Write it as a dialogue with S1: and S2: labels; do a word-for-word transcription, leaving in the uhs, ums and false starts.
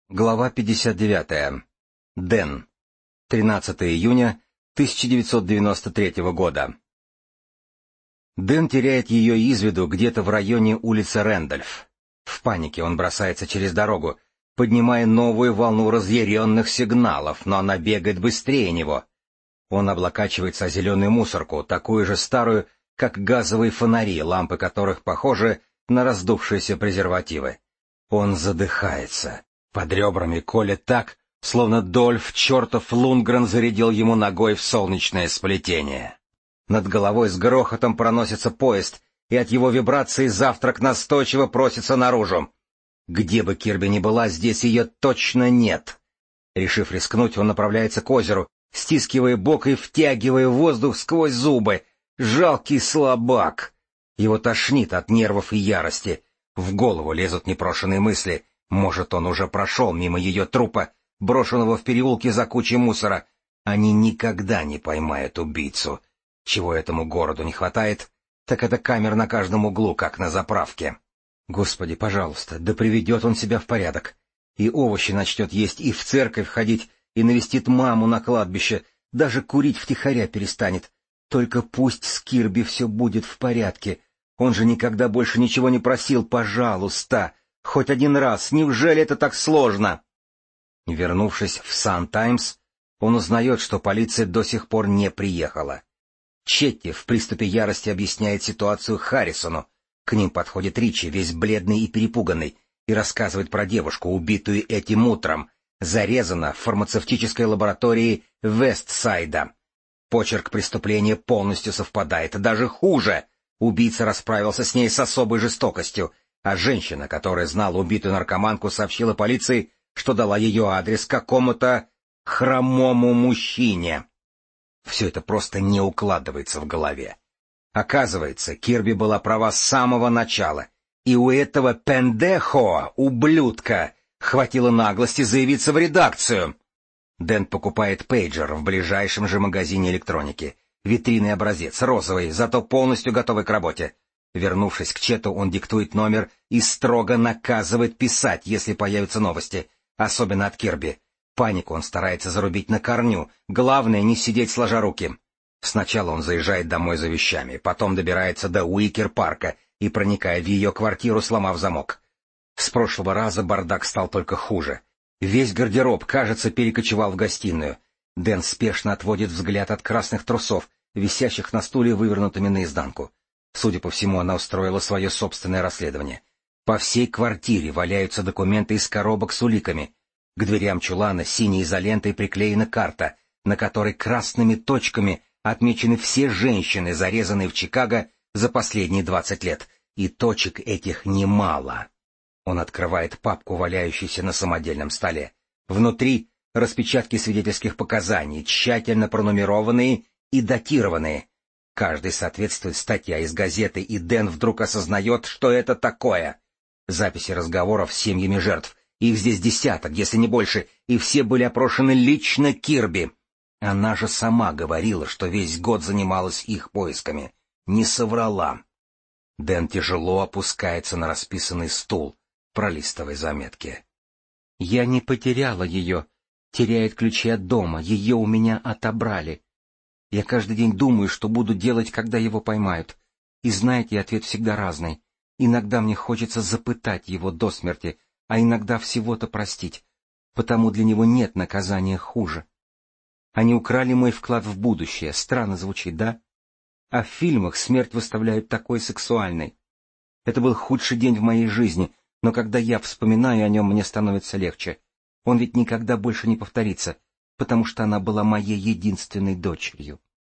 S1: Глава пятьдесят девятая. Дэн. тринадцатого июня тысяча девятьсот девяносто третьего года. Дэн теряет ее из виду где-то в районе улицы Рэндольф. В панике он бросается через дорогу, поднимая новую волну разъяренных сигналов, но она бегает быстрее него. Он облокачивается о зеленую мусорку, такую же старую, как газовые фонари, лампы которых похожи на раздувшиеся презервативы. Он задыхается. Под ребрами колет так, словно Дольф чертов Лундгрен зарядил ему ногой в солнечное сплетение. Над головой с грохотом проносится поезд, и от его вибрации завтрак настойчиво просится наружу. Где бы Кирби ни была, здесь ее точно нет. Решив рискнуть, он направляется к озеру, стискивая бок и втягивая воздух сквозь зубы. Жалкий слабак! Его тошнит от нервов и ярости. В голову лезут непрошеные мысли. Может, он уже прошел мимо ее трупа, брошенного в переулке за кучей мусора. Они никогда не поймают убийцу. Чего этому городу не хватает, так это камер на каждом углу, как на заправке. Господи, пожалуйста, да приведет он себя в порядок. И овощи начнет есть, и в церковь ходить, и навестит маму на кладбище, даже курить втихаря перестанет. Только пусть с Кирби все будет в порядке. Он же никогда больше ничего не просил, пожалуйста. Хоть один раз, неужели это так сложно? Вернувшись в Сан-Таймс, он узнает, что полиция до сих пор не приехала. Четти в приступе ярости объясняет ситуацию Харрисону. К ним подходит Ричи, весь бледный и перепуганный, и рассказывает про девушку, убитую этим утром, зарезана в фармацевтической лаборатории Вестсайда. Почерк преступления полностью совпадает, даже хуже. Убийца расправился с ней с особой жестокостью, а женщина, которая знала убитую наркоманку, сообщила полиции, что дала ее адрес какому-то хромому мужчине. Все это просто не укладывается в голове. Оказывается, Кирби была права с самого начала, и у этого пендехо, ублюдка, хватило наглости заявиться в редакцию. Дэн покупает пейджер в ближайшем же магазине электроники. Витринный образец, розовый, зато полностью готовый к работе. Вернувшись к Чету, он диктует номер и строго наказывает писать, если появятся новости, особенно от Кирби. Панику он старается зарубить на корню, главное не сидеть сложа руки. Сначала он заезжает домой за вещами, потом добирается до Уикер-парка и проникает в ее квартиру, сломав замок. С прошлого раза бардак стал только хуже. Весь гардероб, кажется, перекочевал в гостиную. Дэн спешно отводит взгляд от красных трусов, висящих на стуле вывернутыми наизнанку. Судя по всему, она устроила свое собственное расследование. По всей квартире валяются документы из коробок с уликами. К дверям чулана синей изолентой приклеена карта, на которой красными точками отмечены все женщины, зарезанные в Чикаго за последние двадцать лет, и точек этих немало. Он открывает папку, валяющуюся на самодельном столе. Внутри распечатки свидетельских показаний, тщательно пронумерованные и датированные. Каждый соответствует статья из газеты, и Дэн вдруг осознает, что это такое. Записи разговоров с семьями жертв. Их здесь десяток, если не больше, и все были опрошены лично Кирби. Она же сама говорила, что весь год занималась их поисками. Не соврала. Дэн тяжело опускается на расписанный стул, пролистывая заметки. «Я не потеряла ее. Теряет ключи от дома. Ее у меня отобрали. Я каждый день думаю, что буду делать, когда его поймают. И знаете, ответ всегда разный. Иногда мне хочется запытать его до смерти, а иногда всего-то простить, потому для него нет наказания хуже. Они украли мой вклад в будущее. Странно звучит, да? А в фильмах смерть выставляют такой сексуальной. Это был худший день в моей жизни, но когда я вспоминаю о нем, мне становится легче. Он ведь никогда больше не повторится, потому что она была моей единственной дочерью.